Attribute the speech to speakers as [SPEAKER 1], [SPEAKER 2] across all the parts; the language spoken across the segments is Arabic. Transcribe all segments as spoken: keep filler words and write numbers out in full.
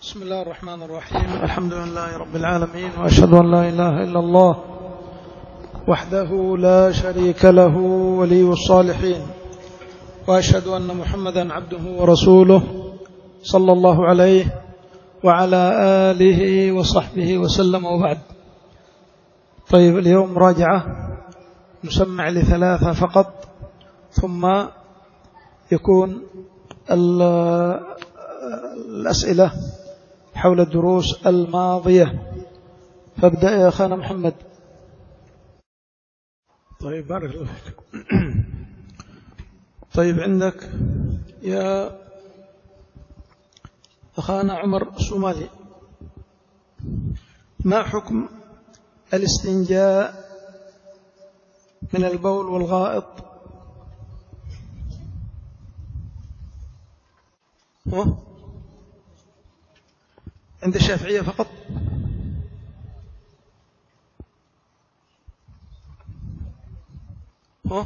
[SPEAKER 1] بسم الله الرحمن الرحيم. الحمد لله رب العالمين، وأشهد أن لا إله إلا الله وحده لا شريك له ولي الصالحين، وأشهد أن محمدا عبده ورسوله صلى الله عليه وعلى آله وصحبه وسلم، وبعد. طيب، اليوم مراجعة نسمع لثلاثة فقط، ثم يكون الأسئلة حول الدروس الماضية. فابدأ يا أخانا محمد. طيب، بارك الله فيك. طيب، عندك يا أخانا عمر الصومالي، ما حكم الاستنجاء من البول والغائط؟ ها؟ عند الشافعية فقط؟ ها؟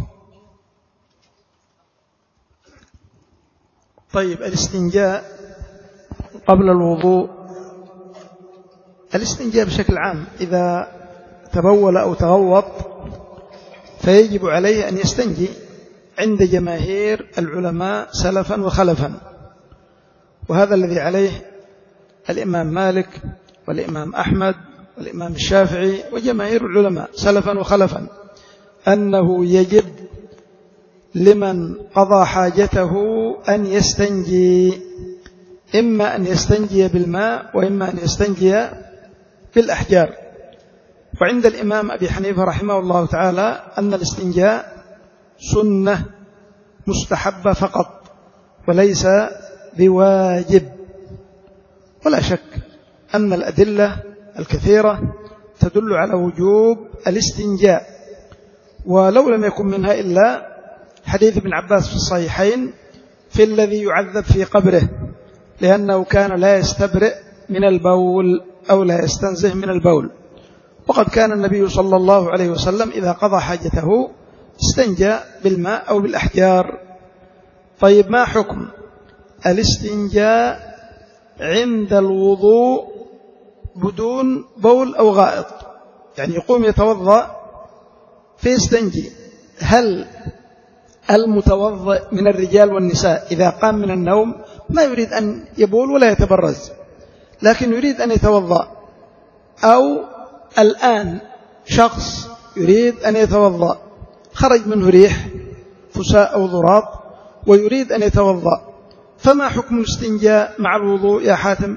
[SPEAKER 1] طيب، الاستنجاء قبل الوضوء، الاستنجاء بشكل عام إذا تبول أو تغوط فيجب عليه أن يستنجي عند جماهير العلماء سلفا وخلفا، وهذا الذي عليه الإمام مالك والإمام أحمد والإمام الشافعي وجماهير العلماء سلفا وخلفا، أنه يجب لمن قضى حاجته أن يستنجي، إما أن يستنجي بالماء وإما أن يستنجي بالأحجار. وعند الإمام أبي حنيفة رحمه الله تعالى أن الاستنجاء سنة مستحبة فقط وليس بواجب. ولا شك أن الأدلة الكثيرة تدل على وجوب الاستنجاء، ولو لم يكن منها إلا حديث ابن عباس في الصحيحين في الذي يعذب في قبره لأنه كان لا يستبرئ من البول أو لا يستنزه من البول، وقد كان النبي صلى الله عليه وسلم إذا قضى حاجته استنجى بالماء أو بالأحجار. طيب، ما حكم الاستنجاء عند الوضوء بدون بول أو غائط؟ يعني يقوم يتوضأ فيستنجي، هل المتوضئ من الرجال والنساء إذا قام من النوم ما يريد أن يبول ولا يتبرز لكن يريد أن يتوضأ، أو الآن شخص يريد أن يتوضأ خرج منه ريح فساء أو ضراط ويريد أن يتوضأ، فما حكم الاستنجاء مع الوضوء يا حاتم؟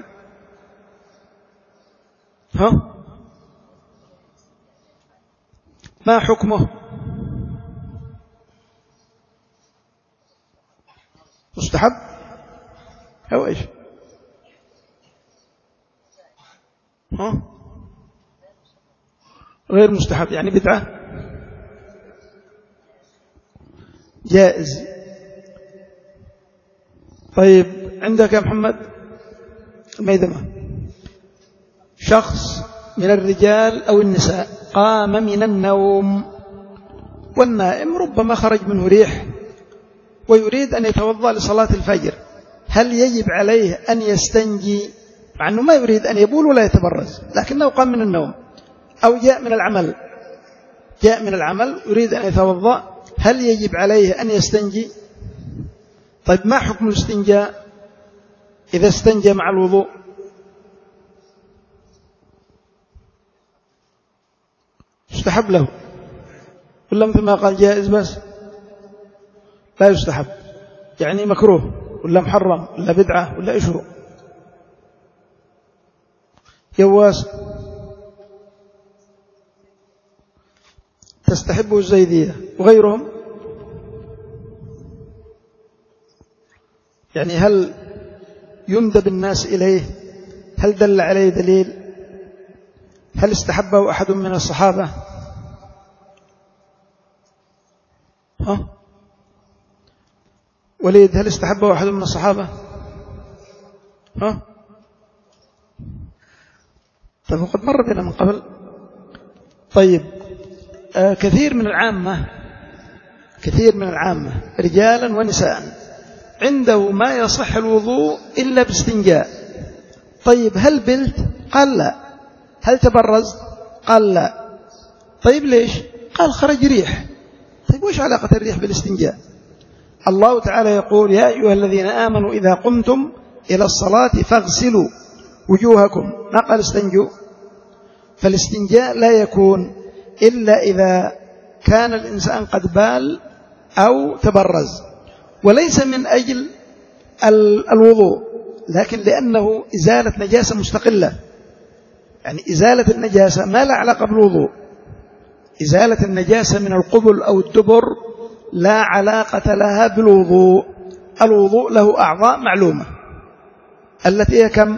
[SPEAKER 1] ها؟ ما حكمه؟ مستحب أو إيش؟ ها؟ غير مستحب، يعني بدعة، جائز. طيب، عندك يا محمد الميدمة، شخص من الرجال أو النساء قام من النوم والنائم ربما خرج منه ريح ويريد أن يتوضأ لصلاة الفجر، هل يجب عليه أن يستنجي مع أنه ما يريد أن يبول ولا يتبرز لكنه قام من النوم، أو جاء من العمل جاء من العمل يريد أن يتوضأ، هل يجب عليه أن يستنجي؟ طيب، ما حكم الاستنجاء إذا استنجى مع الوضوء؟ يستحب له ولا مثل ما قال جائز بس؟ لا يستحب، يعني مكروه ولا محرم ولا بدعة ولا إيش هو؟ يواس، تستحبه الزيدية وغيرهم، يعني هل يندب الناس إليه؟ هل دل عليه دليل؟ هل استحبه أحد من الصحابة؟ ها؟ وليد، هل استحبه أحد من الصحابة؟ ها؟ طيب، وقد مر بنا من قبل. طيب، آه كثير من العامة كثير من العامة رجالا ونساء عنده ما يصح الوضوء إلا باستنجاء، طيب هل بلت؟ قال لا. هل تبرز؟ قال لا. طيب ليش؟ قال خرج ريح. طيب وش علاقة الريح بالاستنجاء؟ الله تعالى يقول يا أيها الذين آمنوا إذا قمتم إلى الصلاة فاغسلوا وجوهكم، ما قال استنجوا. فالاستنجاء لا يكون إلا إذا كان الإنسان قد بال أو تبرز، وليس من أجل الوضوء، لكن لأنه إزالة نجاسة مستقلة. يعني إزالة النجاسة ما لا علاقة بالوضوء. إزالة النجاسة من القبل أو الدبر لا علاقة لها بالوضوء. الوضوء له أعضاء معلومة التي هي كم؟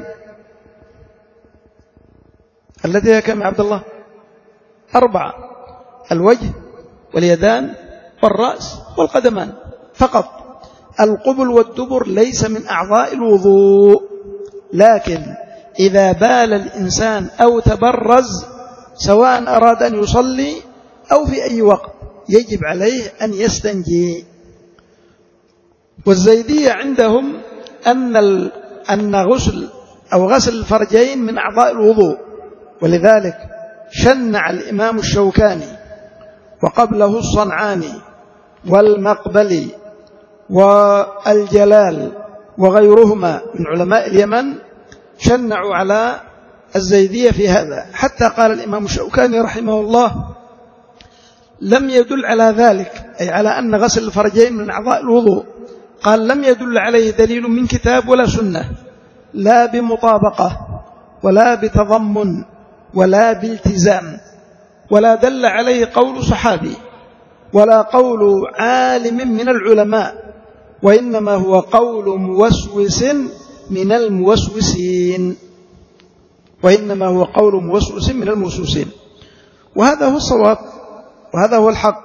[SPEAKER 1] التي هي كم يا عبد الله؟ أربعة: الوجه واليدان والرأس والقدمان فقط. القبل والدبر ليس من أعضاء الوضوء، لكن إذا بال الإنسان أو تبرز سواء أراد أن يصلي أو في أي وقت يجب عليه أن يستنجي. والزيدية عندهم أن أن غسل أو غسل الفرجين من أعضاء الوضوء، ولذلك شنع الإمام الشوكاني وقبله الصنعاني والمقبلي والجلال وغيرهما من علماء اليمن شنعوا على الزيدية في هذا، حتى قال الإمام الشوكاني رحمه الله لم يدل على ذلك، أي على أن غسل الفرجين من أعضاء الوضوء، قال لم يدل عليه دليل من كتاب ولا سنة، لا بمطابقة ولا بتضمن ولا بالتزام، ولا دل عليه قول صحابي ولا قول عالم من العلماء، وإنما هو قول موسوس من الموسوسين وإنما هو قول موسوس من الموسوسين وهذا هو الصواب وهذا هو الحق.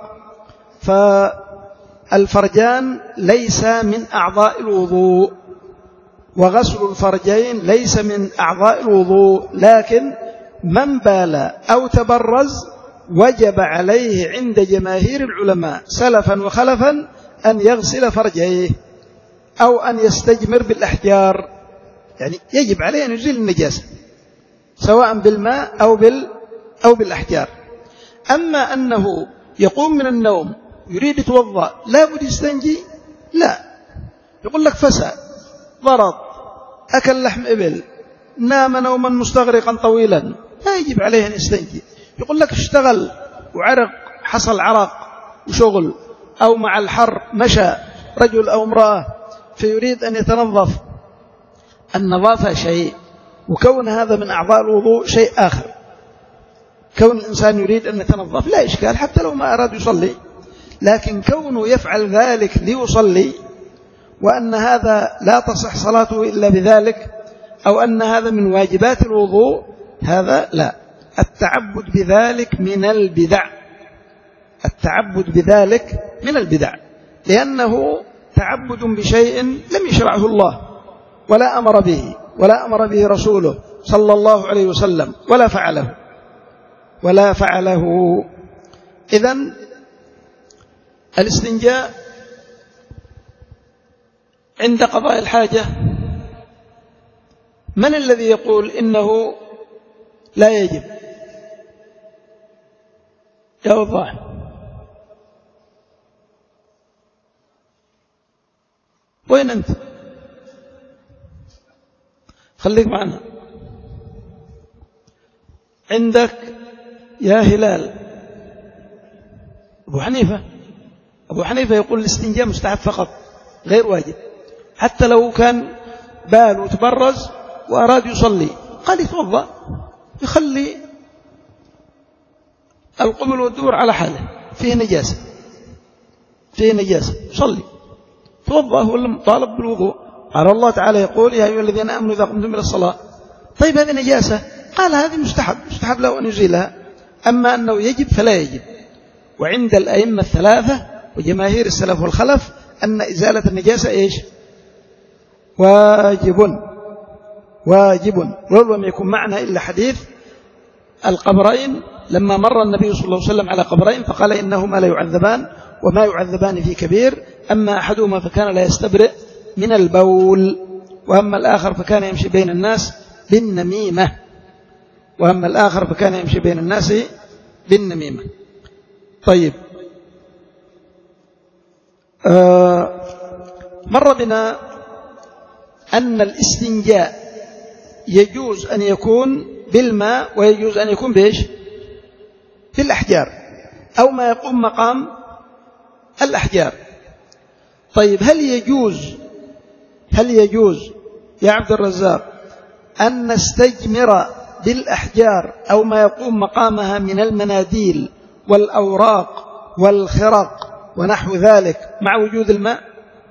[SPEAKER 1] فالفرجان ليس من أعضاء الوضوء، وغسل الفرجين ليس من أعضاء الوضوء، لكن من بال أو تبرز وجب عليه عند جماهير العلماء سلفا وخلفا أن يغسل فرجيه أو أن يستجمر بالأحجار، يعني يجب عليه أن يزيل النجاسة سواء بالماء أو بال أو بالأحجار. أما أنه يقوم من النوم يريد يتوضأ لا بد يستنجي، لا، يقول لك فسى، ضرط، أكل لحم إبل، نام نوما مستغرقا طويلا، لا يجب عليه أن يستنجي. يقول لك اشتغل وعرق، حصل عرق وشغل، أو مع الحر مشى رجل أو امرأة فيريد أن يتنظف. النظافة شيء، وكون هذا من أعضاء الوضوء شيء آخر. كون الإنسان يريد أن يتنظف لا إشكال حتى لو ما أراد يصلي، لكن كونه يفعل ذلك ليصلي وأن هذا لا تصح صلاته إلا بذلك، أو أن هذا من واجبات الوضوء، هذا لا. التعبد بذلك من البدع، التعبد بذلك من البدع، لأنه تعبد بشيء لم يشرعه الله ولا أمر به ولا أمر به رسوله صلى الله عليه وسلم ولا فعله ولا فعله إذن الاستنجاء عند قضاء الحاجة، من الذي يقول إنه لا يجب؟ يا وضاح، وين أنت؟ خليك معنا. عندك يا هلال أبو حنيفة أبو حنيفة يقول الاستنجاء مستحب فقط غير واجب، حتى لو كان بال وتبرز وأراد يصلي قال يتوضأ، يخلي القبل والدبر على حاله، فيه نجاسة فيه نجاسة يصلي، توضأ هو طالب بالوضوء. قال الله تعالى يقول يا أيها الذين آمنوا إذا قمتم إلى الصلاة. طيب هذه نجاسة، قال هذه مستحب مستحب له أن يزيلها، أما أنه يجب فلا يجب. وعند الأئمة الثلاثة وجماهير السلف والخلف أن إزالة النجاسة إيش؟ واجب واجب. ولو لم يكن معنا إلا حديث القبرين لما مر النبي صلى الله عليه وسلم على قبرين فقال إنهما لا يعذبان وما يعذبان في كبير، أما أحدهما فكان لا يستبرئ من البول، وأما الآخر فكان يمشي بين الناس بالنميمة، وأما الآخر فكان يمشي بين الناس بالنميمة. طيب، آه مر بنا أن الاستنجاء يجوز أن يكون بالماء ويجوز أن يكون بإيش؟ بالأحجار أو ما يقوم مقام الأحجار. طيب، هل يجوز هل يجوز يا عبد الرزاق أن نستجمر بالأحجار أو ما يقوم مقامها من المناديل والأوراق والخرق ونحو ذلك مع وجود الماء؟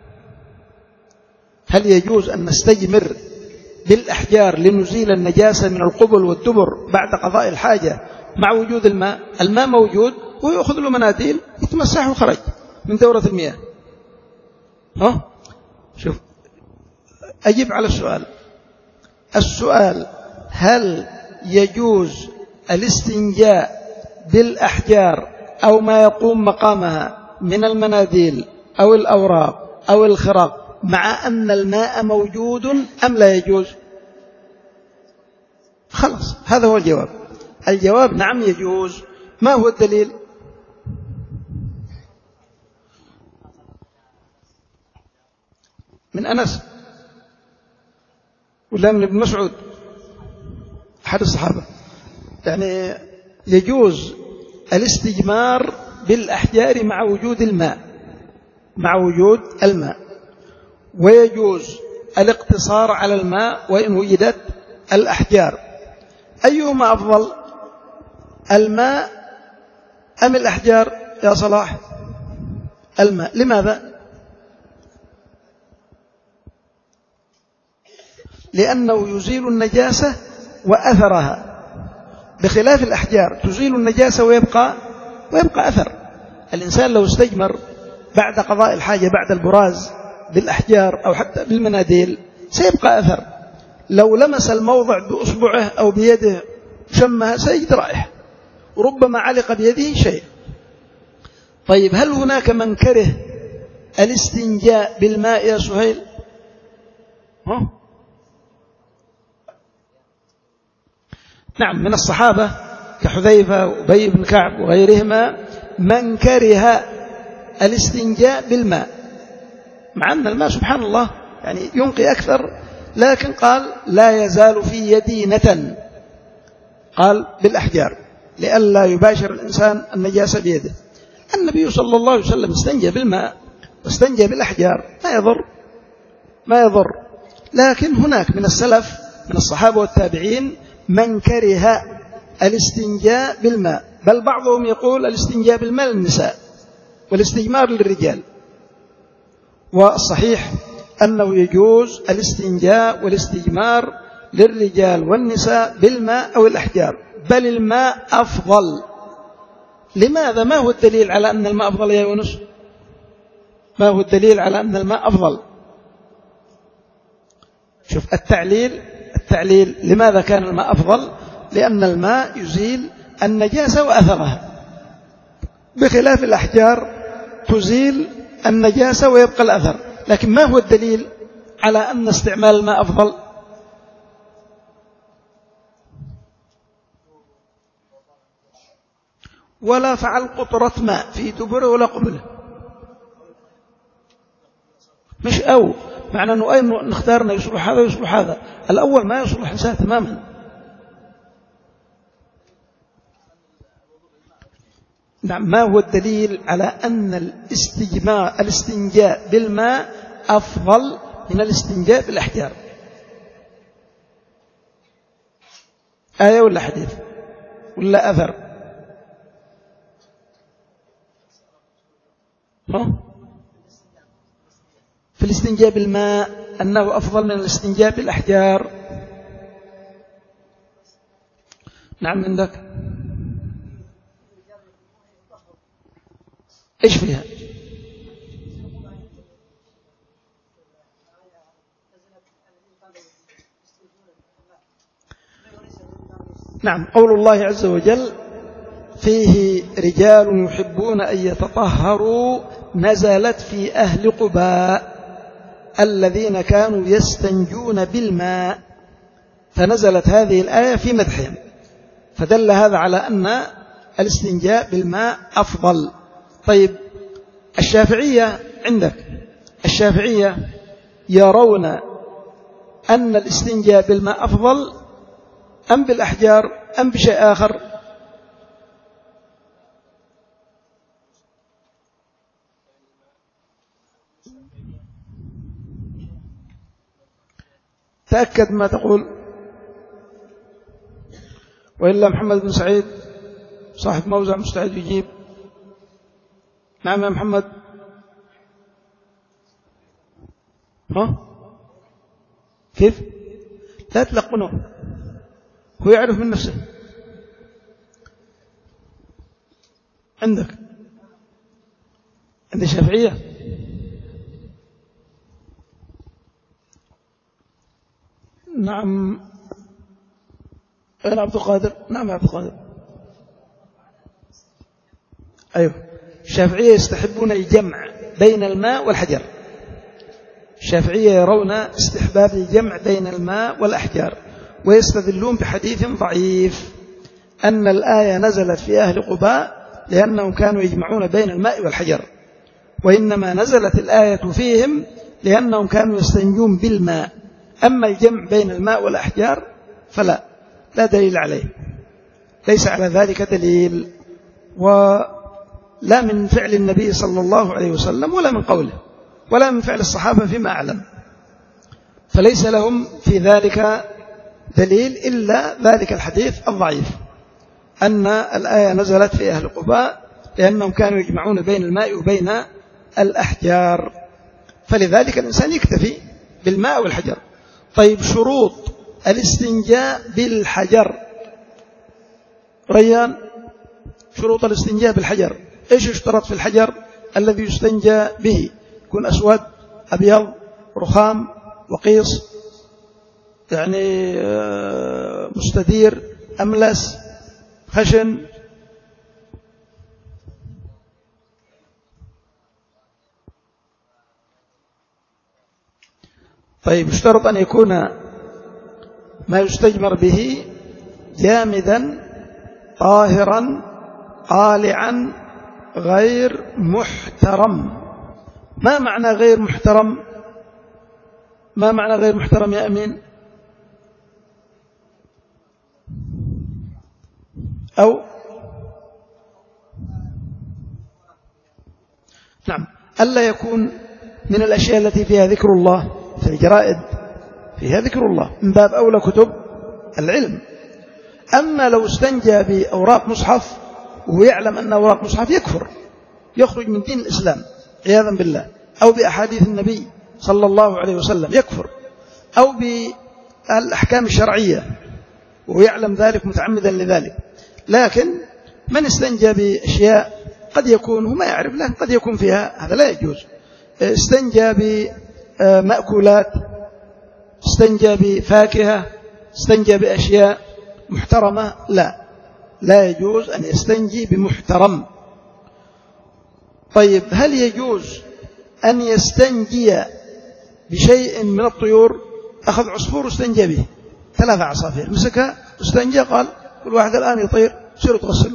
[SPEAKER 1] هل يجوز أن نستجمر بالأحجار لنزيل النجاسة من القبل والدبر بعد قضاء الحاجة مع وجود الماء؟ الماء موجود ويأخذ له مناديل يتمسح وخرج من دورة المياه. ها؟ شوف، أجيب على السؤال. السؤال: هل يجوز الاستنجاء بالأحجار أو ما يقوم مقامها من المناديل أو الأوراق أو الخرق مع أن الماء موجود أم لا يجوز؟ خلاص، هذا هو الجواب. الجواب نعم يجوز. ما هو الدليل؟ من أنس ولا من ابن مسعود أحد الصحابة؟ يعني يجوز الاستجمار بالأحجار مع وجود الماء مع وجود الماء ويجوز الاقتصار على الماء وإن وجدت الأحجار. أيهما أفضل، الماء أم الأحجار يا صلاح؟ الماء. لماذا؟ لأنه يزيل النجاسة وأثرها، بخلاف الأحجار تزيل النجاسة ويبقى ويبقى أثر. الإنسان لو استجمر بعد قضاء الحاجة بعد البراز بالأحجار أو حتى بالمناديل سيبقى أثر. لو لمس الموضع بأصبعه أو بيده شمها سيجد رائحة، وربما علق بيده شيء. طيب، هل هناك من كره الاستنجاء بالماء يا سهيل؟ ها؟ نعم، من الصحابة كحذيفة وأبي بن كعب وغيرهما من كره الاستنجاء بالماء، مع أن الماء سبحان الله يعني ينقي أكثر، لكن قال لا يزال في يدي نتن، قال بالأحجار لئلا يباشر الإنسان النجاسة بيده. النبي صلى الله عليه وسلم استنجى بالماء واستنجى بالأحجار، ما يضر ما يضر لكن هناك من السلف من الصحابة والتابعين من كره الاستنجاء بالماء، بل بعضهم يقول الاستنجاء بالماء للنساء والاستجمار للرجال. والصحيح أنه يجوز الاستنجاء والاستجمار للرجال والنساء بالماء أو الأحجار، بل الماء أفضل. لماذا؟ ما هو الدليل على أن الماء أفضل يا يونس؟ ما هو الدليل على أن الماء أفضل؟ شوف التعليل التعليل لماذا كان الماء أفضل؟ لأن الماء يزيل النجاسة وأثرها، بخلاف الأحجار تزيل النجاسة ويبقى الأثر. لكن ما هو الدليل على أن استعمال الماء أفضل؟ ولا فعل قطرة ماء في دبره ولا قبله، مش أو معنى أنه أي نختارنا يصلح هذا ويصلح هذا. الأول ما يصلح إنسان تماما. نعم، ما هو الدليل على أن الاستجماع الاستنجاء بالماء أفضل من الاستنجاء بالأحجار؟ آية ولا حديث ولا أثر؟ ها؟ في الاستنجاء بالماء أنه أفضل من الاستنجاء بالأحجار. نعم، عندك إيش فيها؟ نعم، قول الله عز وجل فيه رجال يحبون أن يتطهروا نزلت في أهل قباء الذين كانوا يستنجون بالماء. فنزلت هذه الآية في مدحهم، فدل هذا على أن الاستنجاء بالماء أفضل. طيب الشافعية عندك، الشافعية يرون أن الاستنجاء بالماء أفضل أم بالأحجار أم بشيء آخر؟ تأكد ما تقول، وإلا محمد بن سعيد صاحب موزع مستعد يجيب. نعم يا محمد. ها كيف؟ لا تلقنه، هو يعرف من نفسه. عندك عند الشافعية نعم. أنا عبد القادر. نعم يا عبد القادر. أيوه، الشافعية يستحبون الجمع بين الماء والحجر. الشافعية يرون استحباب الجمع بين الماء والأحجار، ويستدلون بحديث ضعيف أن الآية نزلت في أهل قباء لأنهم كانوا يجمعون بين الماء والحجر، وإنما نزلت الآية فيهم لأنهم كانوا يستنجون بالماء. أما الجمع بين الماء والأحجار فلا لا دليل عليه، ليس على ذلك دليل، ولا من فعل النبي صلى الله عليه وسلم ولا من قوله ولا من فعل الصحابة فيما أعلم، فليس لهم في ذلك دليل إلا ذلك الحديث الضعيف أن الآية نزلت في أهل قباء لأنهم كانوا يجمعون بين الماء وبين الأحجار، فلذلك الإنسان يكتفي بالماء والحجر. طيب شروط الاستنجاء بالحجر، ريان، شروط الاستنجاء بالحجر إيش يشترط في الحجر الذي يستنجى به؟ يكون أسود، أبيض، رخام، وقيص، يعني مستدير، أملس، خشن. طيب يشترط أن يكون ما يستجمر به جامدا طاهرا قالعا غير محترم. ما معنى غير محترم؟ ما معنى غير محترم يا أمين؟ أو نعم، ألا يكون من الأشياء التي فيها ذكر الله، في الجرائد فيها ذكر الله من باب أولى كتب العلم. أما لو استنجى بأوراق مصحف وهو يعلم أن أوراق مصحف يكفر، يخرج من دين الإسلام عياذا بالله، أو بأحاديث النبي صلى الله عليه وسلم يكفر، أو بالأحكام الشرعية وهو يعلم ذلك متعمدا لذلك. لكن من استنجى بأشياء قد يكون هو ما يعرف، لكن قد يكون فيها، هذا لا يجوز. استنجى بمأكولات، استنجى بفاكهة، استنجى بأشياء محترمة، لا لا يجوز أن يستنجي بمحترم. طيب هل يجوز أن يستنجي بشيء من الطيور؟ أخذ عصفور واستنجى به، ثلاثة عصافير مسكها واستنجى، قال كل واحد الآن يطير، سيروا تغسلوا.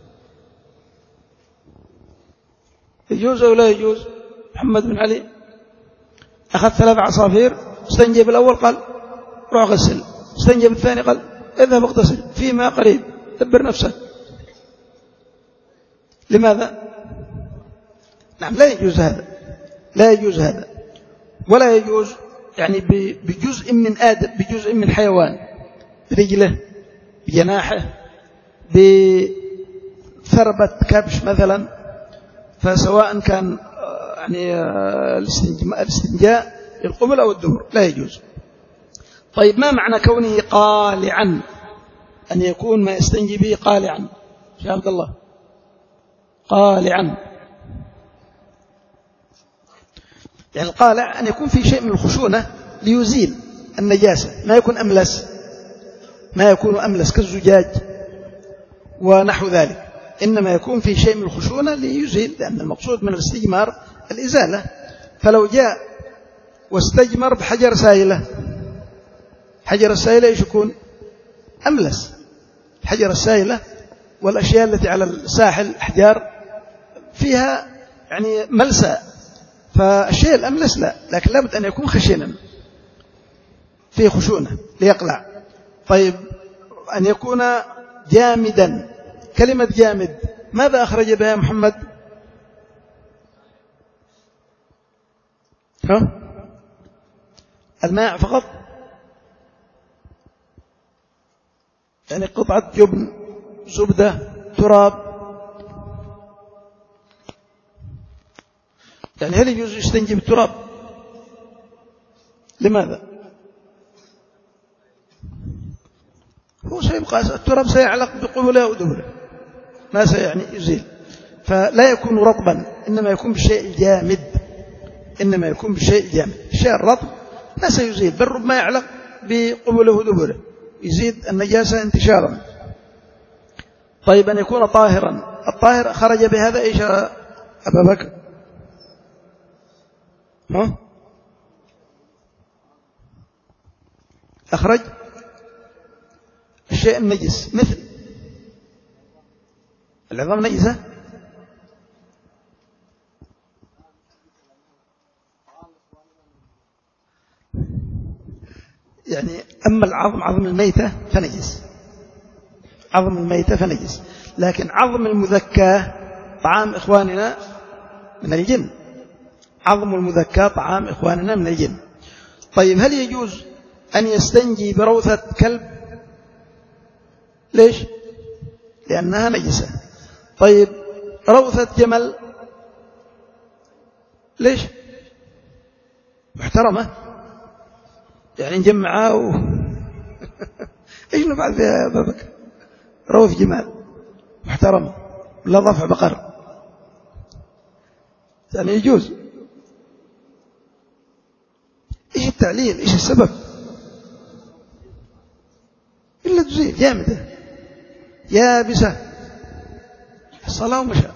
[SPEAKER 1] يجوز أو لا يجوز؟ محمد بن علي أخذ ثلاثة عصافير، استنجى بالأول قال روح غسل، استنجى بالثاني قال اذهب اغتسل فيما قريب، دبر نفسك. لماذا؟ نعم لا يجوز هذا، لا يجوز هذا، ولا يجوز يعني بجزء من آدم، بجزء من حيوان، برجله، بجناحه، بثربة كبش مثلا، فسواء كان يعني الاستنجاء للقبل أو الدبر لا يجوز. طيب ما معنى كونه قالعا؟ أن يكون ما يستنجي به قالعا. شيخ عبد الله، قالعا يعني القالع أن يكون في شيء من الخشونة ليزيل النجاسة، ما يكون أملس، ما يكون أملس كالزجاج ونحو ذلك، إنما يكون في شيء من الخشونة ليزيل، لأن المقصود من الاستجمار الإزالة. فلو جاء واستجمر بحجر سائلة حجر السائلة إيش يكون؟ أملس. الحجر السائلة والأشياء التي على الساحل أحجار فيها يعني ملسى، فالشيء الأملس لا، لكن لابد أن يكون خشنا فيه خشونة ليقلع. طيب أن يكون جامدا. كلمة جامد ماذا أخرج بها محمد؟ ها؟ الماء فقط، يعني قطعة جبن، زبدة، تراب. يعني هل يجوز يستنجي بالتراب؟ لماذا؟ هو سيبقى التراب سيعلق بقبله ودبره، ما سيعني يزيل، فلا يكون رطبا، إنما يكون بالشيء الجامد، إنما يكون بالشيء الجامد. الشيء الرطب لا سيزيل، بل ربما يعلق بقبله ودبره، يزيد النجاسة انتشارا. طيب أن يكون طاهرا. الطاهر خرج بهذا إيش أبا بكر؟ ها؟ أخرج الشيء النجس مثل العظام نجسة، يعني أما العظم عظم الميتة فنجس، عظم الميتة فنجس، لكن عظم المذكاة طعام إخواننا من الجن، عظم المذكاة طعام إخواننا من الجن. طيب هل يجوز أن يستنجي بروثة كلب؟ ليش؟ لأنها نجسة. طيب روثة جمل ليش؟ محترمة، يعني نجمعها و... إيش نفعل فيها يا أبا بكر؟ روث جمال محترمة، لا ضفع بقر، يعني يجوز. إيش التعليل؟ إيش السبب؟ إلا تزيل جامدة يابسة، الصلاة ومشى.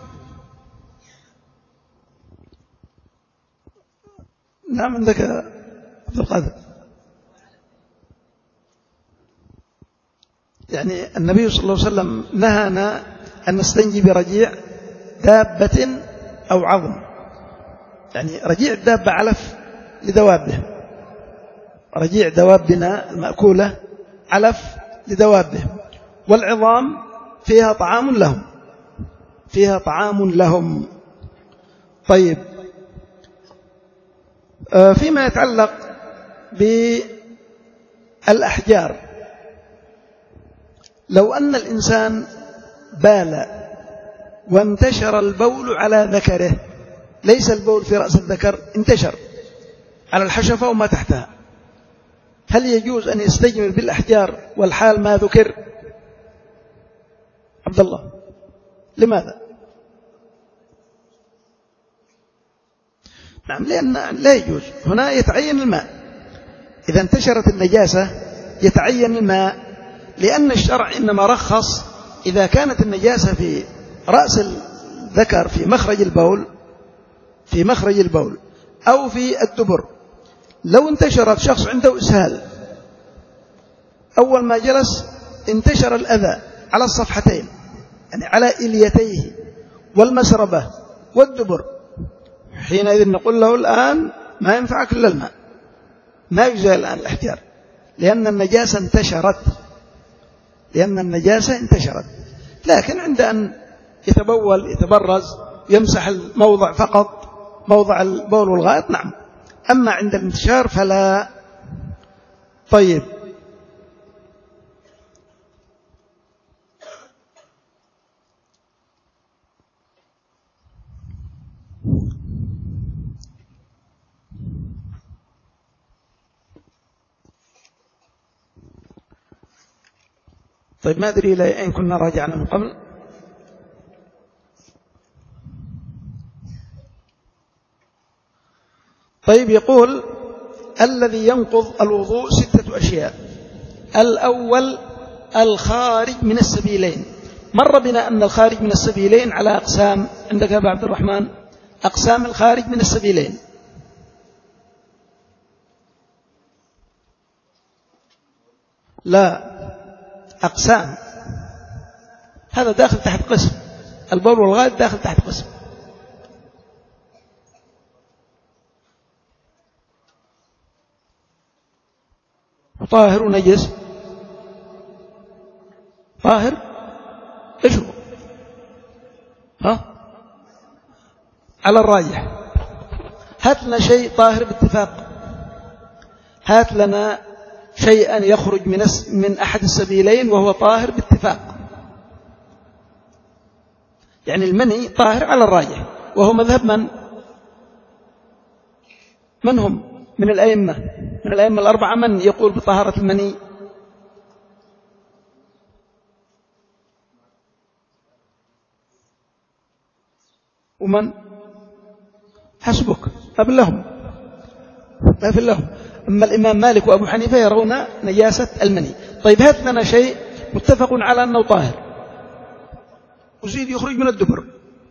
[SPEAKER 1] نعم عندك عبد القادر. يعني النبي صلى الله عليه وسلم نهانا أن نستنجي برجيع دابة أو عظم، يعني رجيع الدابة علف لدوابه، رجيع دوابنا المأكولة علف لدوابه، والعظام فيها طعام لهم، فيها طعام لهم. طيب فيما يتعلق بالأحجار، لو أن الإنسان بال وانتشر البول على ذكره، ليس البول في رأس الذكر، انتشر على الحشفة وما تحتها، هل يجوز أن يستجمر بالأحجار والحال ما ذكر؟ عبد الله لماذا؟ نعم لأن لا يجوز، هنا يتعين الماء، إذا انتشرت النجاسة يتعين الماء، لأن الشرع إنما رخص إذا كانت النجاسة في رأس الذكر في مخرج البول، في مخرج البول أو في الدبر. لو انتشرت شخص عنده إسهال، أول ما جلس انتشر الأذى على الصفحتين، يعني على إليتيه والمسربة والدبر، حينئذ نقول له الآن ما ينفعك إلا الماء، ما يجزي الآن الأحجار، لأن النجاسة انتشرت، لأن النجاسة انتشرت. لكن عند أن يتبول يتبرز يمسح الموضع فقط، موضع البول والغائط، نعم، أما عند الانتشار فلا. طيب طيب ما أدري إلى أين كنا راجعنا من قبل. طيب يقول الذي ينقض الوضوء ستة أشياء. الأول الخارج من السبيلين، مر بنا أن الخارج من السبيلين على أقسام، عندك يا أبا عبد الرحمن أقسام الخارج من السبيلين. لا، أقسام. هذا داخل تحت قسم، البول والغائط داخل تحت قسم. طاهر ونجس. طاهر إيش هو؟ ها؟ على الراجح هات لنا شيء طاهر باتفاق، هات لنا شيئا يخرج من من أحد السبيلين وهو طاهر باتفاق. يعني المني طاهر على الراجح، وهو مذهب من؟ من هم من الأئمة؟ من الأئمة الأربعة من يقول بطهارة المني؟ ومن؟ حسبك. طيب لهم طيب لهم أما الإمام مالك وأبو حنيفة يرون نجاسة المني. طيب هات لنا شيء متفق على أنه طاهر وزيد يخرج من الدبر.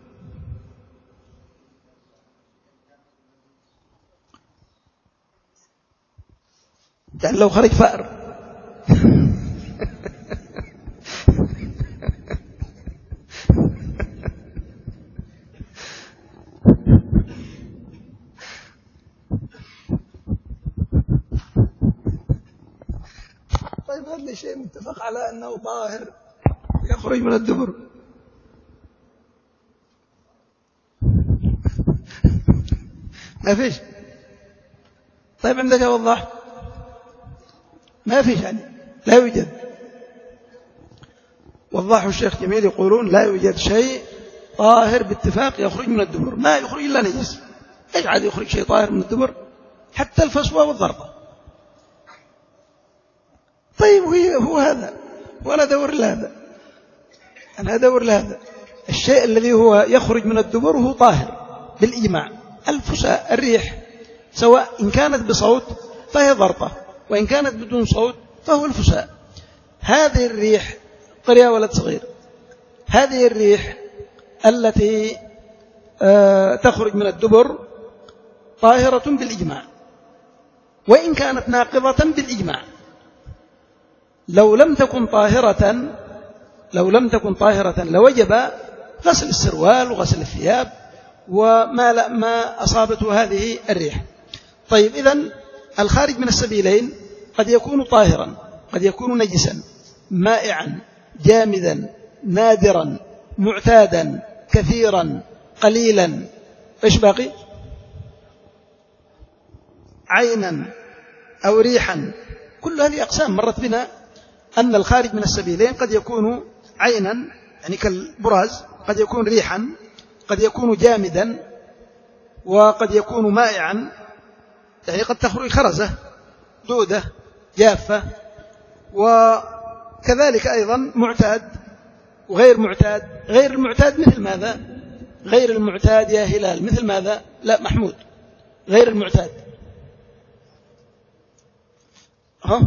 [SPEAKER 1] يعني لو خرج فأر طيب هذا شيء متفق على أنه طاهر يخرج من الدبر. ما فيش. طيب عندك وضح. ما فيش يعني لا يوجد. وضحوا الشيخ جميل يقولون لا يوجد شيء طاهر باتفاق يخرج من الدبر، ما يخرج إلا نجس. إيش عاد يخرج شيء طاهر من الدبر؟ حتى الفسوة والضربة. طيب هو هذا ولا دور لهذا، أنا أدور لهذا. الشيء الذي هو يخرج من الدبر هو طاهر بالإجماع. الفساء الريح سواء إن كانت بصوت فهي ضربة، وإن كانت بدون صوت فهو الفساء. هذه الريح قرية ولد صغير، هذه الريح التي تخرج من الدبر طاهرة بالإجماع، وإن كانت ناقضة بالإجماع. لو لم تكن طاهرة لو لم تكن طاهرة لوجب غسل السروال وغسل الثياب وما ما أصابته هذه الريح. طيب إذن الخارج من السبيلين قد يكون طاهرا، قد يكون نجسا، مائعا، جامدا، نادرا، معتادا، كثيرا، قليلا. إيش باقي؟ عينا أو ريحا. كل هذه أقسام مرت بنا، أن الخارج من السبيلين قد يكون عينا يعني كالبراز، قد يكون ريحا، قد يكون جامدا، وقد يكون مائعا يعني قد تخرج خرزة، دودة، جافة. وكذلك أيضا معتاد وغير معتاد. غير المعتاد مثل ماذا؟ غير المعتاد يا هلال مثل ماذا؟ لا محمود، غير المعتاد ها؟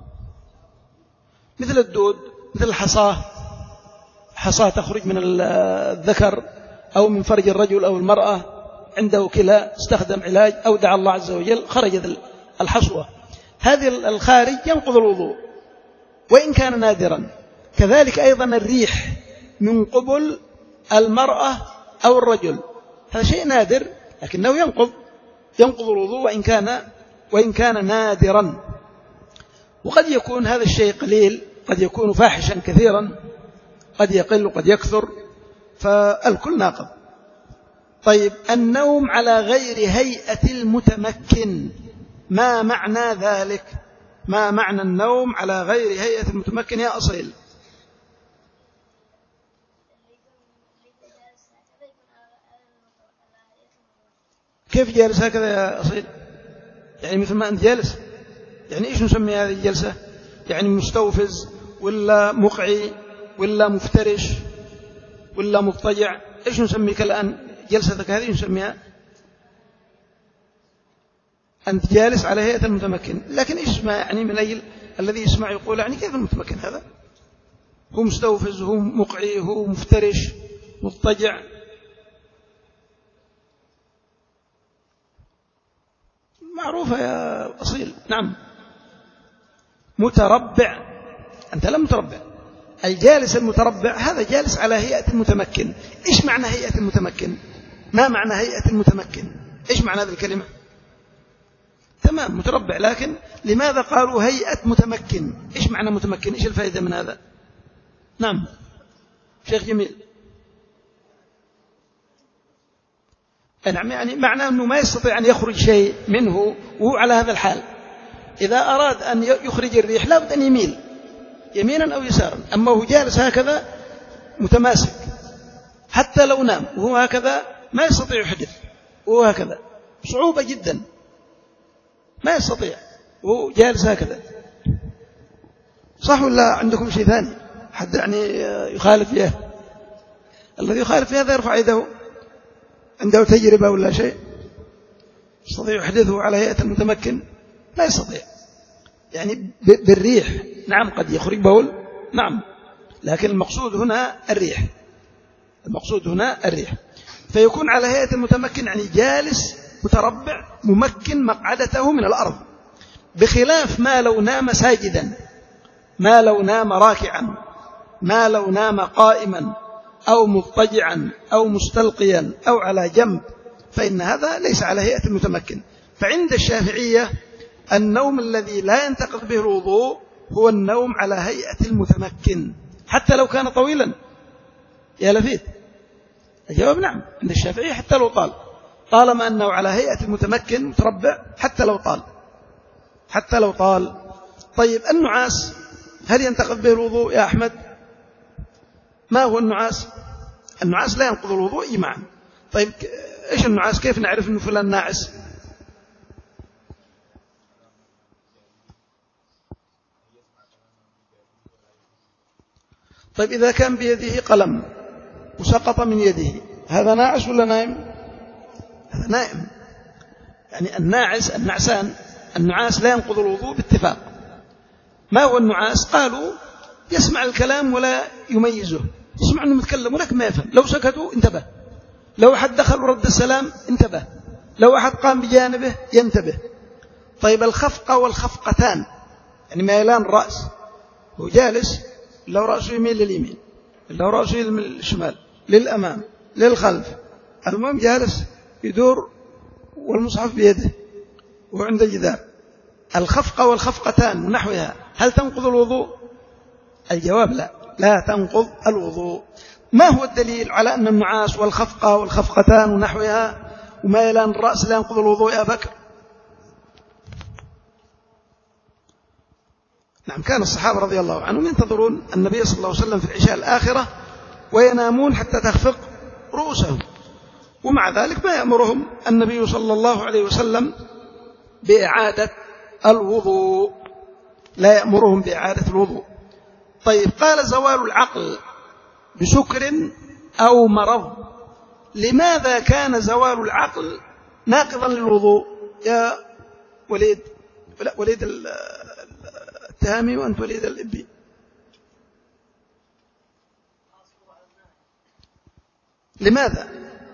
[SPEAKER 1] مثل الدود، مثل الحصاة. حصاة تخرج من الذكر أو من فرج الرجل أو المرأة، عنده كلى استخدم علاج أو دعا الله عز وجل خرجت الحصوة. هذه الخارج ينقض الوضوء وإن كان نادرا. كذلك أيضا الريح من قبل المرأة أو الرجل، هذا شيء نادر لكنه ينقض ينقض الوضوء وإن كان وإن كان نادرا. وقد يكون هذا الشيء قليل، قد يكون فاحشا كثيرا، قد يقل وقد يكثر، فالكل ناقض. طيب النوم على غير هيئة المتمكن، ما معنى ذلك؟ ما معنى النوم على غير هيئة المتمكن يا أصيل؟ كيف جالس هكذا يا أصيل؟ يعني مثل ما أنت جالس؟ يعني إيش نسمي هذه الجلسة؟ يعني مستوفز ولا مقعي ولا مفترش ولا مضطجع؟ إيش نسميك الآن جلستك هذه؟ نسميها أنت جالس على هيئة المتمكن. لكن إيش اسمع يعني من أجل الذي يسمع يقول يعني كيف المتمكن هذا؟ هو مستوفز، هو مقعي، هو مفترش، مضطجع. معروفة يا أصيل. نعم. متربع أنت لم تربع. الجالس المتربع هذا جالس على هيئة المتمكن. إيش معنى هيئة المتمكن؟ ما معنى هيئة المتمكن؟ إيش معنى هذه الكلمة؟ تمام متربع، لكن لماذا قالوا هيئة متمكن؟ إيش معنى متمكن؟ إيش الفائدة من هذا؟ نعم شيخ جميل. نعم يعني معناه أنه ما يستطيع أن يخرج شيء منه وهو على هذا الحال. إذا أراد أن يخرج الريح لابد أن يميل يمينا أو يسارا، أما هو جالس هكذا متماسك حتى لو نام وهو هكذا ما يستطيع يحدث، وهو هكذا صعوبة جدا ما يستطيع وهو جالس هكذا. صح ولا عندكم شيء ثاني حد يعني يخالف فيه؟ الذي يخالف فيه هذا يرفع يده، عنده تجربة ولا شيء يستطيع يحدثه على هيئة المتمكن؟ لا يستطيع. يعني بالريح نعم قد يخرج بول نعم، لكن المقصود هنا الريح، المقصود هنا الريح. فيكون على هيئة المتمكن يعني جالس متربع ممكن مقعدته من الأرض، بخلاف ما لو نام ساجدا، ما لو نام راكعا، ما لو نام قائما أو مضطجعا أو مستلقيا أو على جنب، فإن هذا ليس على هيئة المتمكن. فعند الشافعية النوم الذي لا ينتقض به الوضوء هو النوم على هيئة المتمكن حتى لو كان طويلا. يا لفيت الجواب نعم عند الشافعية حتى لو طال، طالما أنه على هيئة المتمكن متربع حتى لو طال، حتى لو طال. طيب النعاس هل ينتقض به الوضوء يا أحمد؟ ما هو النعاس؟ النعاس لا ينقض الوضوء إجماعا. طيب إيش النعاس؟ كيف نعرف أنه فلان ناعس؟ طيب إذا كان بيده قلم وسقط من يده هذا ناعس ولا نائم؟ هذا نائم. يعني الناعس النعسان النعاس لا ينقض الوضوء باتفاق. ما هو النعاس؟ قالوا يسمع الكلام ولا يميزه، يسمع أنه متكلم ولكن ما يفهم، لو سكتوا انتبه، لو أحد دخل ورد السلام انتبه، لو أحد قام بجانبه ينتبه. طيب الخفقة والخفقتان يعني ميلان الرأس، هو جالس لو رأسه يميل لليمين، لو رأسه يميل للشمال، للأمام، للخلف، المهم جالس يدور والمصحف بيده وعند الجدار. الخفقة والخفقتان ونحوها هل تنقض الوضوء؟ الجواب لا، لا تنقض الوضوء. ما هو الدليل على أن النعاس والخفقة والخفقتان ونحوها وميلان الرأس لا ينقض الوضوء يا بكر؟ نعم كان الصحابة رضي الله عنهم ينتظرون النبي صلى الله عليه وسلم في العشاء الآخرة وينامون حتى تخفق رؤوسهم، ومع ذلك ما يأمرهم النبي صلى الله عليه وسلم بإعادة الوضوء، لا يأمرهم بإعادة الوضوء. طيب قال زوال العقل بسكر أو مرض، لماذا كان زوال العقل ناقضا للوضوء يا وليد؟ لا وليد التهامي وأنت وليد الإبي. لماذا؟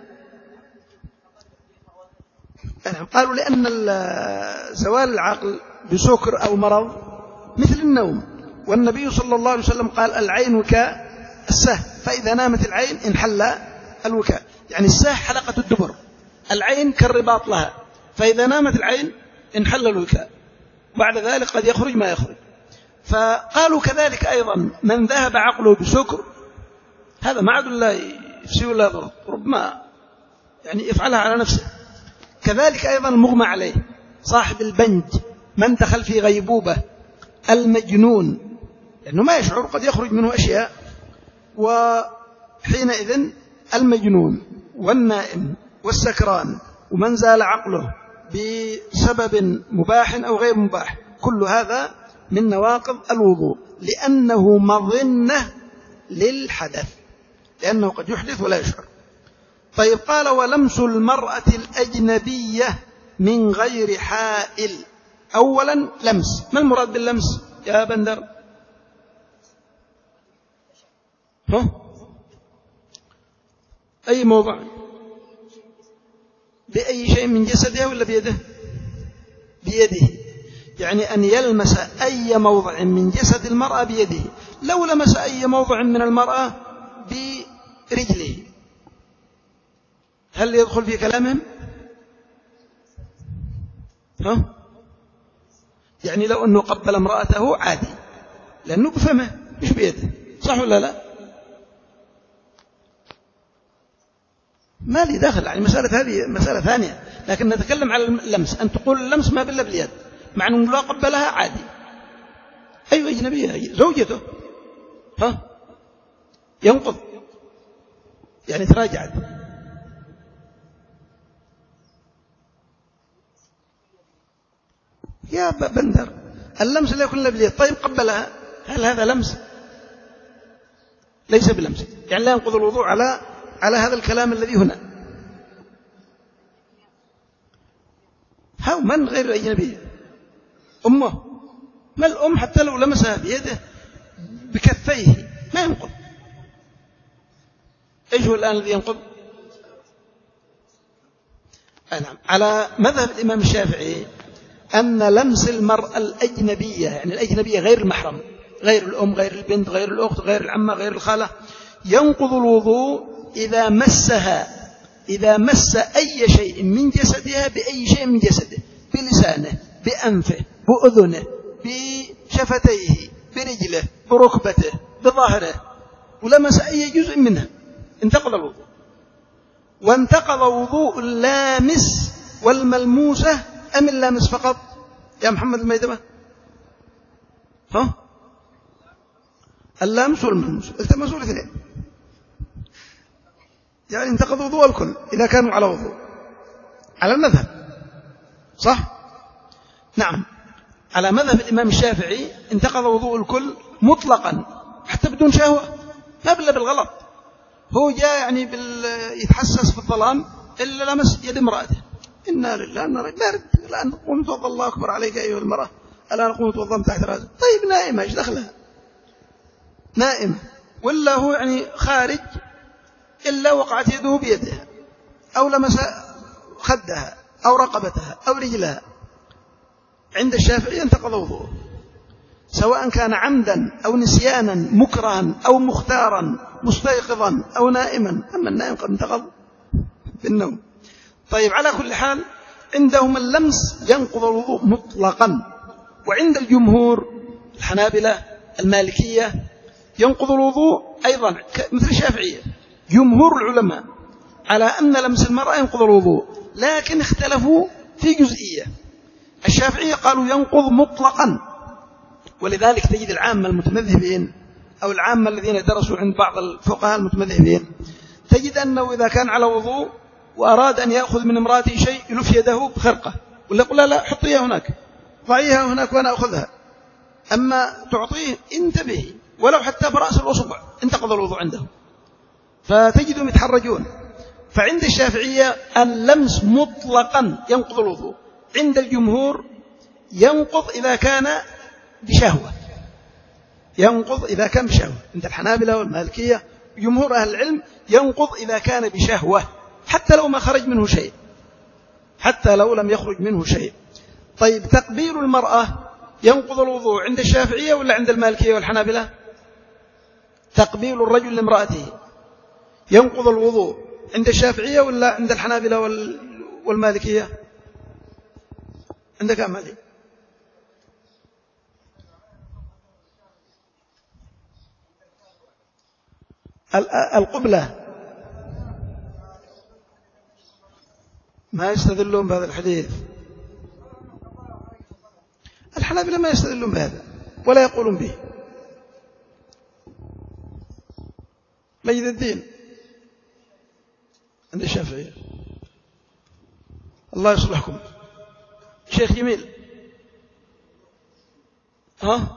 [SPEAKER 1] يعني قالوا لأن زوال العقل بسكر أو مرض مثل النوم، والنبي صلى الله عليه وسلم قال العين وكاء السه، فإذا نامت العين انحل الوكاء. يعني السه حلقة الدبر، العين كالرباط لها، فإذا نامت العين انحل الوكاء، بعد ذلك قد يخرج ما يخرج. فقالوا كذلك أيضا من ذهب عقله بسكر هذا ما عاد لا يفسي ولا يضر، ربما يعني يفعلها على نفسه. كذلك أيضا المغمى عليه، صاحب البنج، من دخل في غيبوبة، المجنون لأنه ما يشعر قد يخرج منه أشياء، وحينئذ المجنون والنائم والسكران ومن زال عقله بسبب مباح أو غير مباح، كل هذا من نواقض الوضوء لأنه مظنة للحدث، لأنه قد يحدث ولا يشعر. طيب قال ولمس المرأة الأجنبية من غير حائل. أولا لمس، ما المراد باللمس يا بندر؟ ها؟ أي موضع؟ بأي شيء من جسده ولا بيده؟ بيده. يعني أن يلمس أي موضع من جسد المرأة بيده. لو لمس أي موضع من المرأة برجله هل يدخل في كلامهم؟ ها؟ يعني لو أنه قبل امرأته عادي لأنه بفمه مش بيده، صح ولا لا؟ ما لي داخل، يعني مسألة هذه مسألة ثانية، لكن نتكلم على اللمس. أن تقول اللمس ما بالله باليد مع أنه لا قبلها عادي. أيوة أجنبية زوجته، ها ينقض يعني تراجعت. يا بندر اللمس لا يكون إلا باليد. طيب قبلها هل هذا لمس؟ ليس بلمس، يعني لا ينقض الوضوء على على هذا الكلام الذي هنا. هاو من غير الأجنبية؟ أمه. ما الأم حتى لو لمسها بيده بكفيه ما ينقض. إيش هو الآن الذي ينقض؟ نعم على مذهب الإمام الشافعي أن لمس المرأة الأجنبية، يعني الأجنبية غير المحرم، غير الأم غير البنت غير الأخت غير العمة غير الخالة، ينقض الوضوء إذا مسها إذا مس أي شيء من جسدها بأي شيء من جسده، بلسانه بأنفه بأذنه بشفتيه برجله بركبته بظهره، ولمس أي جزء منها انتقض الوضوء. وانتقض وضوء اللامس والملموسة أم اللامس فقط يا محمد الميدمة؟ ها اللامس والملموس التمسوا الاثنين، يعني انتقض وضوء الكل إذا كانوا على وضوء على المذهب، صح؟ نعم على مذهب الإمام الشافعي انتقض وضوء الكل مطلقا حتى بدون شهوة، ما بلا بالغلط. هو جاء يعني بال... يتحسس في الظلام إلا لمس يد امرأته، إنا لله إنا إليه الآن قوم توضى الله أكبر عليك أيها المرأة، الآن قوم توضى تحت رأسه. طيب نائمة إيش دخلها؟ نائمة ولا هو يعني خارج إلا وقعت يده بيدها أو لمس خدها أو رقبتها أو رجلها، عند الشافعي انتقض وضوءه سواء كان عمدا أو نسيانا مكرها أو مختارا مستيقظا أو نائما. أما النائم قد انتقض بالنوم. طيب على كل حال عندهم اللمس ينقض الوضوء مطلقا، وعند الجمهور الحنابلة المالكية ينقض الوضوء أيضا مثل الشافعية. جمهور العلماء على أن لمس المرأة ينقض الوضوء، لكن اختلفوا في جزئية. الشافعية قالوا ينقض مطلقا، ولذلك تجد العامة المتمذهبين أو العامة الذين درسوا عند بعض الفقهاء المتمذهبين تجد أنه إذا كان على وضوء وأراد أن يأخذ من امرأته شيء يلف يده بخرقة ولا يقول لا لا حطيها هناك ضعيها هناك وأنا أخذها. أما تعطيه انتبه ولو حتى برأس الأصبع انتقض الوضوء عنده، فتجدهم يتحرجون. فعند الشافعية اللمس مطلقا ينقض الوضوء، عند الجمهور ينقض إذا كان بشهوة، ينقض إذا كان بشهوة. عند الحنابلة والمالكية جمهور أهل العلم ينقض إذا كان بشهوة حتى لو ما خرج منه شيء، حتى لو لم يخرج منه شيء. طيب تقبيل المرأة ينقض الوضوء عند الشافعية ولا عند المالكية والحنابلة؟ تقبيل الرجل لامرأته ينقض الوضوء عند الشافعية ولا عند الحنابلة والمالكية؟ عندك أمالي القبلة ما يستدلون بهذا الحديث. الحنابلة ما يستدلون بهذا ولا يقولون به. مجد الدين عند الشافعية الله يصلحكم شيخ جميل، ها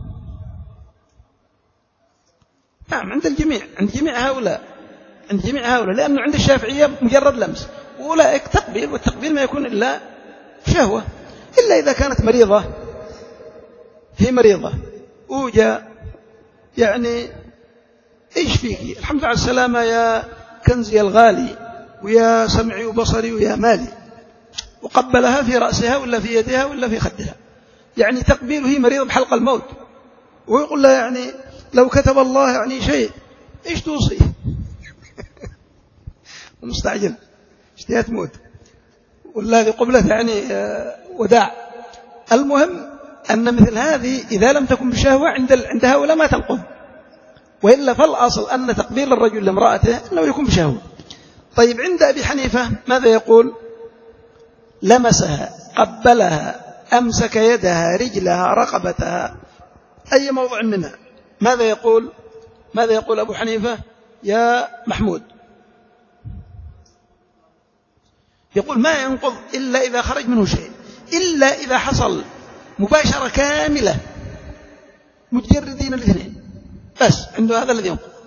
[SPEAKER 1] نعم عند الجميع، عند جميع هؤلاء، عند جميع هؤلاء، لأنه عند الشافعية مجرد لمس، وأولئك تقبيل، والتقبيل ما يكون إلا شهوة، إلا إذا كانت مريضة، هي مريضة وجاء يعني إيش فيك الحمد لله على السلامة يا كنزي الغالي ويا سمعي وبصري ويا مالي، وقبلها في رأسها ولا في يدها ولا في خدها، يعني تقبيله هي مريضة بحلق الموت، ويقول لها يعني لو كتب الله يعني شيء إيش توصي؟ مستعجل اشتهي تموت، والذي قبلته يعني وداع. المهم أن مثل هذه إذا لم تكن بشهوة عند عند هؤلاء ما تنقض، وإلا فالأصل أن تقبيل الرجل لامرأته أنه يكون بشهوة. طيب عند أبي حنيفة ماذا يقول؟ لمسها، قبلها، أمسك يدها، رجلها، رقبتها، أي موضع منها، ماذا يقول؟ ماذا يقول أبو حنيفة يا محمود؟ يقول ما ينقض إلا إذا خرج منه شيء، إلا إذا حصل مباشرة كاملة متجردين الاثنين، بس عنده هذا الذي ينقض.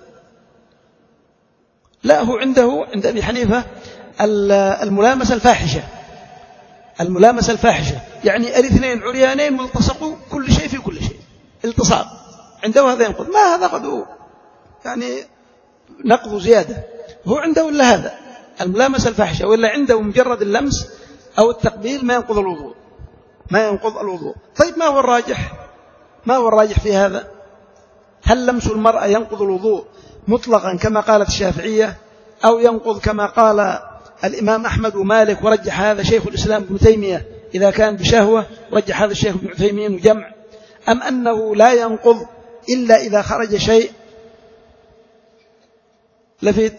[SPEAKER 1] لا، هو عنده عند أبي حنيفة الملامسة الفاحشة، الملامسة الفاحشة يعني الاثنين عريانين والتصقوا كل شيء في كل شيء، التصاق عنده هذا ينقض. ما هذا قد يعني نقض زيادة، هو عنده إلا هذا الملامسة الفاحشة، وإلا عنده مجرد اللمس أو التقبيل ما ينقض الوضوء، ما ينقض الوضوء. طيب ما هو الراجح؟ ما هو الراجح في هذا؟ هل لمس المرأة ينقض الوضوء مطلقا كما قالت الشافعية، أو ينقض كما قال الإمام أحمد ومالك ورجح هذا شيخ الإسلام ابن تيمية إذا كان بشهوة، رجح هذا الشيخ ابن عثيمين وجمع، أم أنه لا ينقض إلا إذا خرج شيء؟ لفيت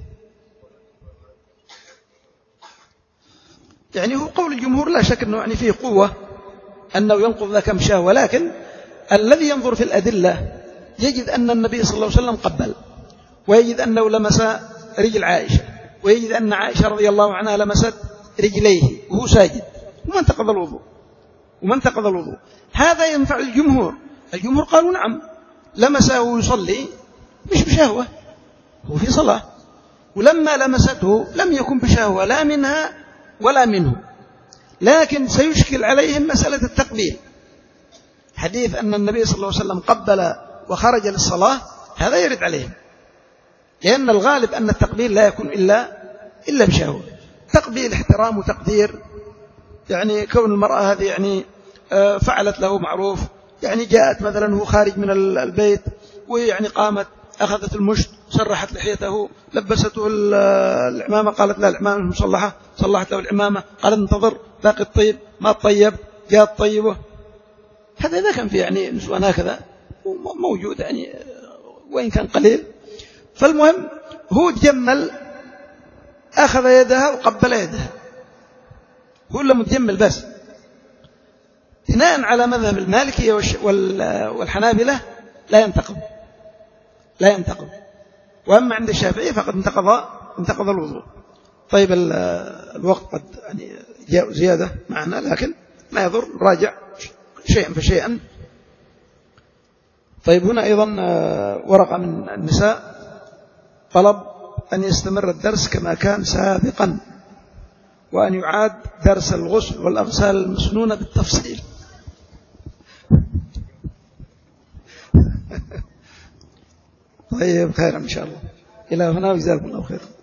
[SPEAKER 1] يعني هو قول الجمهور لا شك أنه يعني فيه قوة أنه ينقض ذا كم شهوة، ولكن الذي ينظر في الأدلة يجد أن النبي صلى الله عليه وسلم قبل، ويجد أنه لمس رجل عائشة، ويجد أن عائشة رضي الله عنها لمست رجليه وهو ساجد، وما انتقض الوضوء، وما انتقض الوضوء. هذا ينفع الجمهور. الجمهور قالوا نعم لمسه ويصلي مش بشهوة، هو في صلاة، ولما لمسته لم يكن بشهوة لا منها ولا منه، لكن سيشكل عليهم مسألة التقبيل. حديث أن النبي صلى الله عليه وسلم قبل وخرج للصلاة هذا يرد عليهم، لأن الغالب أن التقبيل لا يكون إلا إلا بشهوة. تقبيل احترام وتقدير، يعني كون المرأة هذه يعني فعلت له معروف، يعني جاءت مثلا هو خارج من البيت ويعني قامت أخذت المشط سرحت لحيته لبسته العمامة، قالت لا العمامة مصلحة، صلحت له العمامة، قالت انتظر باقي الطيب ما الطيب، جاءت طيبه. هذا إذا كان في يعني نسوان هكذا موجود يعني وإن كان قليل. فالمهم هو تجمل، أخذ يدها وقبل يدها، هو اللي متجمل بس. بناء على مذهب المالكية والحنابلة لا ينتقض، لا ينتقض. وأما عند الشافعي فقد انتقض انتقض الوضوء. طيب الوقت قد يعني جاء زيادة معنا، لكن ما يضر راجع شيئا فشيئا. طيب هنا أيضا ورقة من النساء طلب أن يستمر الدرس كما كان سابقا، وأن يعاد درس الغسل والأغسال المسنونة بالتفصيل. طيب خير إن شاء الله. إلى هنا وجزاكم الله خير.